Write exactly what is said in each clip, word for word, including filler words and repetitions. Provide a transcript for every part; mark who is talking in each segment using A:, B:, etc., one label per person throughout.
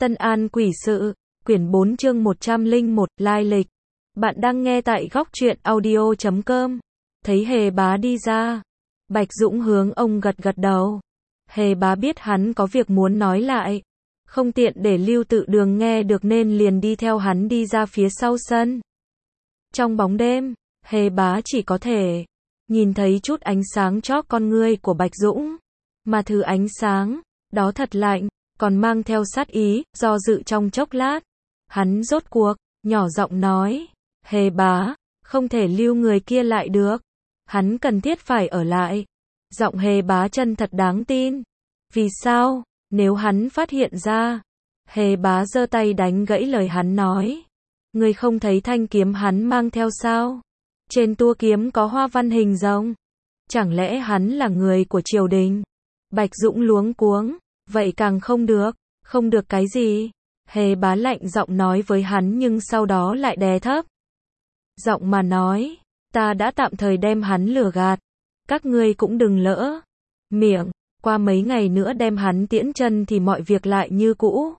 A: Tân An Quỷ Sự, quyển bốn chương một trăm lẻ một, lai lịch. Bạn đang nghe tại góc truyện audio chấm com. Thấy Hề Bá đi ra, Bạch Dũng hướng ông gật gật đầu. Hề Bá biết hắn có việc muốn nói lại, không tiện để Lưu Tự Đường nghe được nên liền đi theo hắn đi ra phía sau sân. Trong bóng đêm, Hề Bá chỉ có thể nhìn thấy chút ánh sáng chóp con ngươi của Bạch Dũng, mà thứ ánh sáng đó thật lạnh, còn mang theo sát ý. Do dự trong chốc lát, hắn rốt cuộc nhỏ giọng nói: Hề Bá, không thể lưu người kia lại được, hắn cần thiết phải ở lại. Giọng Hề Bá chân thật đáng tin. Vì sao? Nếu hắn phát hiện ra. Hề Bá giơ tay đánh gãy lời hắn nói: Ngươi không thấy thanh kiếm hắn mang theo sao? Trên tua kiếm có hoa văn hình rồng. Chẳng lẽ hắn là người của triều đình? Bạch Dũng luống cuống: Vậy càng không được. Không được cái gì? Hề Bá lạnh giọng nói với hắn, nhưng sau đó lại đè thấp giọng mà nói: Ta đã tạm thời đem hắn lừa gạt, các ngươi cũng đừng lỡ miệng. Qua mấy ngày nữa đem hắn tiễn chân thì mọi việc lại như cũ.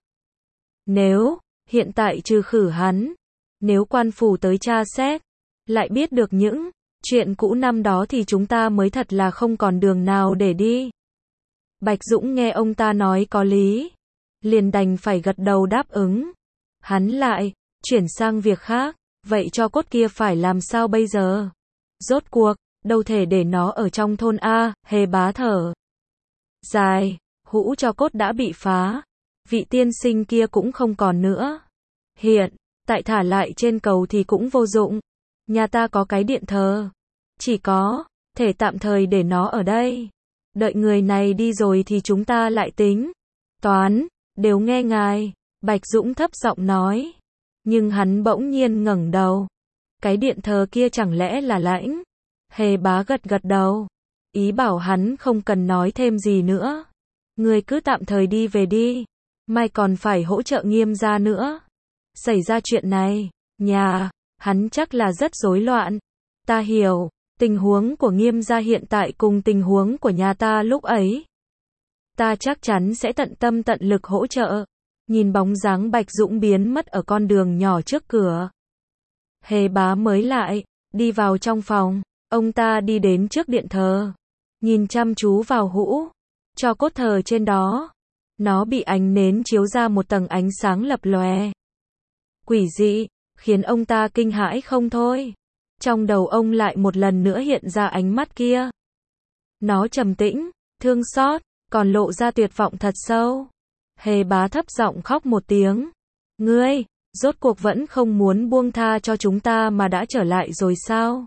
A: Nếu hiện tại trừ khử hắn, nếu quan phủ tới tra xét, lại biết được những chuyện cũ năm đó thì chúng ta mới thật là không còn đường nào để đi. Bạch Dũng nghe ông ta nói có lý, liền đành phải gật đầu đáp ứng. Hắn lại chuyển sang việc khác: Vậy cho cốt kia phải làm sao bây giờ? Rốt cuộc đâu thể để nó ở trong thôn a. Hề Bá thở dài: Hũ cho cốt đã bị phá, vị tiên sinh kia cũng không còn nữa, hiện tại thả lại trên cầu thì cũng vô dụng. Nhà ta có cái điện thờ, chỉ có thể tạm thời để nó ở đây, đợi người này đi rồi thì chúng ta lại tính toán. Đều nghe ngài. Bạch Dũng thấp giọng nói. Nhưng hắn bỗng nhiên ngẩng đầu: Cái điện thờ kia chẳng lẽ là Lãnh? Hề Bá gật gật đầu, ý bảo hắn không cần nói thêm gì nữa. Ngươi cứ tạm thời đi về đi, mai còn phải hỗ trợ Nghiêm gia nữa. Xảy ra chuyện này, nhà hắn chắc là rất rối loạn. Ta hiểu tình huống của Nghiêm gia hiện tại cùng tình huống của nhà ta lúc ấy. Ta chắc chắn sẽ tận tâm tận lực hỗ trợ. Nhìn bóng dáng Bạch Dũng biến mất ở con đường nhỏ trước cửa, Hề Bá mới lại đi vào trong phòng. Ông ta đi đến trước điện thờ, nhìn chăm chú vào hũ cho cốt thờ trên đó. Nó bị ánh nến chiếu ra một tầng ánh sáng lập lòe, quỷ dị, khiến ông ta kinh hãi không thôi. Trong đầu ông lại một lần nữa hiện ra ánh mắt kia. Nó trầm tĩnh, thương xót, còn lộ ra tuyệt vọng thật sâu. Hề Bá thấp giọng khóc một tiếng: Ngươi, rốt cuộc vẫn không muốn buông tha cho chúng ta mà đã trở lại rồi sao?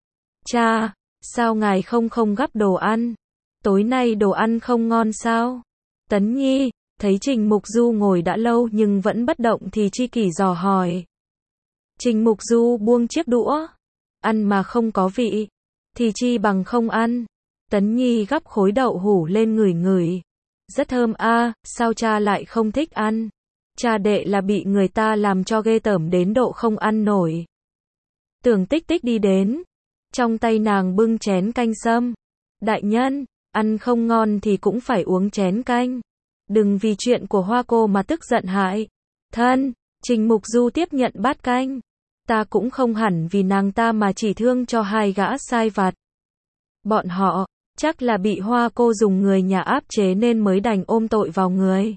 A: Cha, sao ngài không không gắp đồ ăn? Tối nay đồ ăn không ngon sao? Tấn Nhi, thấy Trình Mục Du ngồi đã lâu nhưng vẫn bất động thì Chi Kỷ dò hỏi. Trình Mục Du buông chiếc đũa: Ăn mà không có vị, thì chi bằng không ăn. Tấn Nhi gắp khối đậu hũ lên ngửi ngửi: Rất thơm a. À, sao cha lại không thích ăn? Cha đệ là bị người ta làm cho ghê tởm đến độ không ăn nổi. Tưởng Tích Tích đi đến, trong tay nàng bưng chén canh sâm. Đại nhân, ăn không ngon thì cũng phải uống chén canh, đừng vì chuyện của Hoa cô mà tức giận hại thân. Trình Mục Du tiếp nhận bát canh. Ta cũng không hẳn vì nàng ta mà chỉ thương cho hai gã sai vặt. Bọn họ chắc là bị Hoa cô dùng người nhà áp chế nên mới đành ôm tội vào người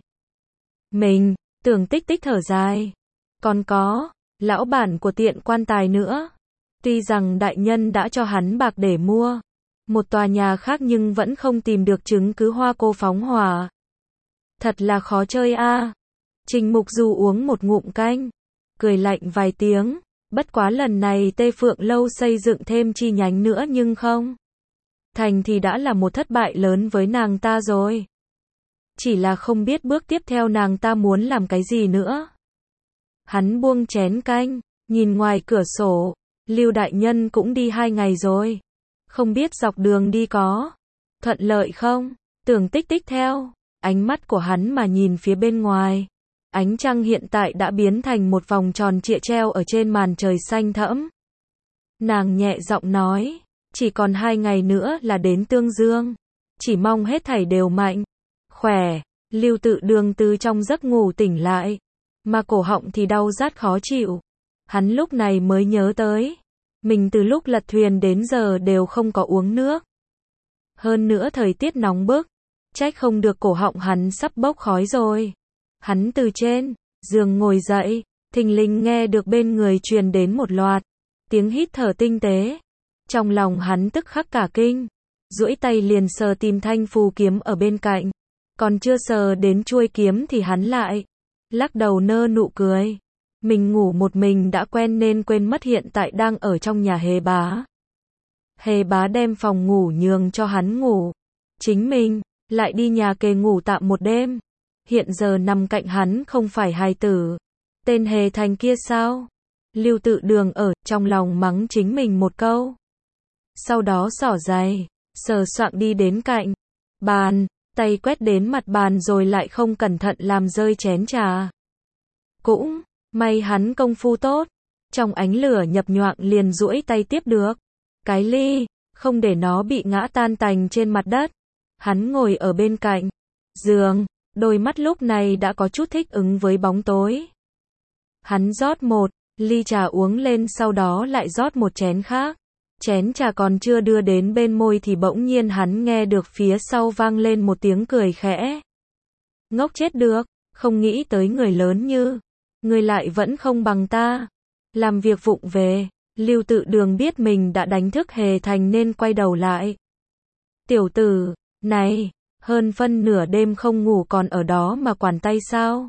A: mình. Tưởng Tích Tích thở dài: Còn có lão bản của tiện quan tài nữa. Tuy rằng đại nhân đã cho hắn bạc để mua một tòa nhà khác nhưng vẫn không tìm được chứng cứ Hoa cô phóng hỏa. Thật là khó chơi a. À. Trình Mục Du uống một ngụm canh, cười lạnh vài tiếng: Bất quá lần này Tê Phượng Lâu xây dựng thêm chi nhánh nữa nhưng không thành thì đã là một thất bại lớn với nàng ta rồi. Chỉ là không biết bước tiếp theo nàng ta muốn làm cái gì nữa. Hắn buông chén canh, nhìn ngoài cửa sổ. Lưu đại nhân cũng đi hai ngày rồi, không biết dọc đường đi có thuận lợi không? Tưởng Tích Tích theo ánh mắt của hắn mà nhìn phía bên ngoài. Ánh trăng hiện tại đã biến thành một vòng tròn trịa treo ở trên màn trời xanh thẫm. Nàng nhẹ giọng nói: Chỉ còn hai ngày nữa là đến Tương Dương, chỉ mong hết thảy đều mạnh khỏe. Lưu Tự Đường từ trong giấc ngủ tỉnh lại, mà cổ họng thì đau rát khó chịu. Hắn lúc này mới nhớ tới, mình từ lúc lật thuyền đến giờ đều không có uống nước. Hơn nữa thời tiết nóng bức, trách không được cổ họng hắn sắp bốc khói rồi. Hắn từ trên giường ngồi dậy, thình lình nghe được bên người truyền đến một loạt tiếng hít thở tinh tế. Trong lòng hắn tức khắc cả kinh, duỗi tay liền sờ tìm thanh phù kiếm ở bên cạnh. Còn chưa sờ đến chuôi kiếm thì hắn lại lắc đầu nơ nụ cười. Mình ngủ một mình đã quen nên quên mất hiện tại đang ở trong nhà Hề Bá. Hề Bá đem phòng ngủ nhường cho hắn ngủ, chính mình lại đi nhà kề ngủ tạm một đêm. Hiện giờ nằm cạnh hắn không phải hài tử tên Hề Thành kia sao? Lưu Tự Đường ở trong lòng mắng chính mình một câu. Sau đó xỏ giày, sờ soạng đi đến cạnh bàn, tay quét đến mặt bàn rồi lại không cẩn thận làm rơi chén trà. Cũng may hắn công phu tốt, trong ánh lửa nhập nhoạng liền duỗi tay tiếp được cái ly, không để nó bị ngã tan tành trên mặt đất. Hắn ngồi ở bên cạnh giường, đôi mắt lúc này đã có chút thích ứng với bóng tối. Hắn rót một ly trà uống lên, sau đó lại rót một chén khác. Chén trà còn chưa đưa đến bên môi thì bỗng nhiên hắn nghe được phía sau vang lên một tiếng cười khẽ. Ngốc chết được, không nghĩ tới người lớn như ngươi lại vẫn không bằng ta. Làm việc vụng về, Lưu Tự Đường biết mình đã đánh thức Hề Thành nên quay đầu lại. Tiểu tử, này, hơn phân nửa đêm không ngủ còn ở đó mà quản tay sao?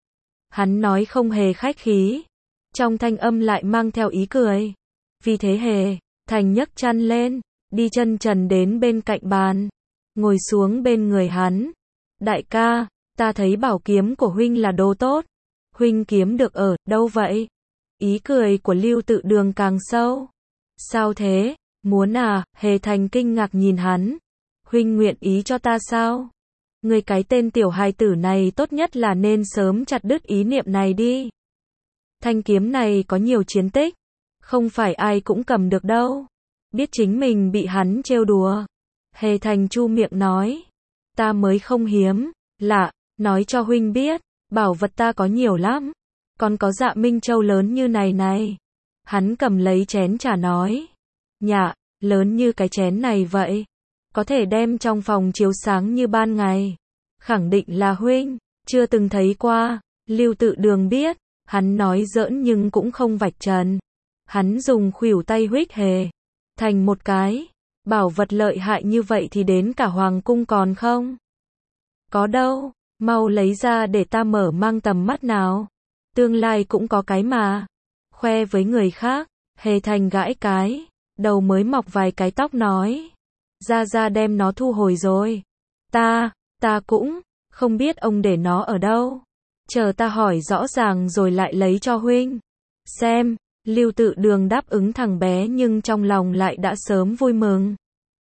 A: Hắn nói không hề khách khí, trong thanh âm lại mang theo ý cười. Vì thế Hề Thành nhấc chăn lên, đi chân trần đến bên cạnh bàn, ngồi xuống bên người hắn. Đại ca, ta thấy bảo kiếm của huynh là đồ tốt. Huynh kiếm được ở đâu vậy? Ý cười của Lưu Tự Đường càng sâu. Sao thế? Muốn à? Hề Thành kinh ngạc nhìn hắn. Huynh nguyện ý cho ta sao? Người cái tên tiểu hài tử này tốt nhất là nên sớm chặt đứt ý niệm này đi. Thanh kiếm này có nhiều chiến tích, không phải ai cũng cầm được đâu. Biết chính mình bị hắn trêu đùa. Hề Thành chu miệng nói. Ta mới không hiếm lạ, nói cho huynh biết, bảo vật ta có nhiều lắm. Còn có Dạ Minh Châu lớn như này này. Hắn cầm lấy chén trà nói. Nhạ, lớn như cái chén này vậy. Có thể đem trong phòng chiếu sáng như ban ngày. Khẳng định là huynh chưa từng thấy qua. Lưu Tự Đường biết, hắn nói giỡn nhưng cũng không vạch trần. Hắn dùng khuỷu tay huých Hề Thành một cái. Bảo vật lợi hại như vậy thì đến cả hoàng cung còn không? Có đâu, mau lấy ra để ta mở mang tầm mắt nào. Tương lai cũng có cái mà. Khoe với người khác. Hề Thành gãi cái đầu mới mọc vài cái tóc nói. Ra ra đem nó thu hồi rồi. Ta, ta cũng không biết ông để nó ở đâu. Chờ ta hỏi rõ ràng rồi lại lấy cho huynh xem. Lưu Tự Đường đáp ứng thằng bé nhưng trong lòng lại đã sớm vui mừng.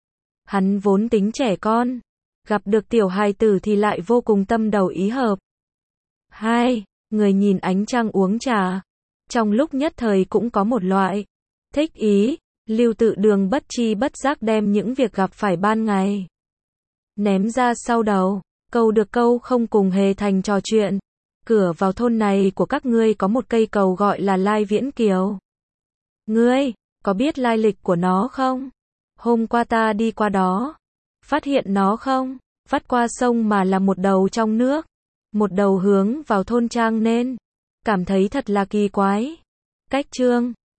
A: Hắn vốn tính trẻ con, gặp được tiểu hài tử thì lại vô cùng tâm đầu ý hợp. Hai người nhìn ánh trăng uống trà, trong lúc nhất thời cũng có một loại thích ý. Lưu Tự Đường bất chi bất giác đem những việc gặp phải ban ngày ném ra sau đầu, câu được câu không cùng Hề Thành trò chuyện. Cửa vào thôn này của các ngươi có một cây cầu gọi là Lai Viễn Kiều. Ngươi có biết lai lịch của nó không? Hôm qua ta đi qua đó, phát hiện nó không vắt qua sông mà là một đầu trong nước, một đầu hướng vào thôn trang nên cảm thấy thật là kỳ quái. Cách chương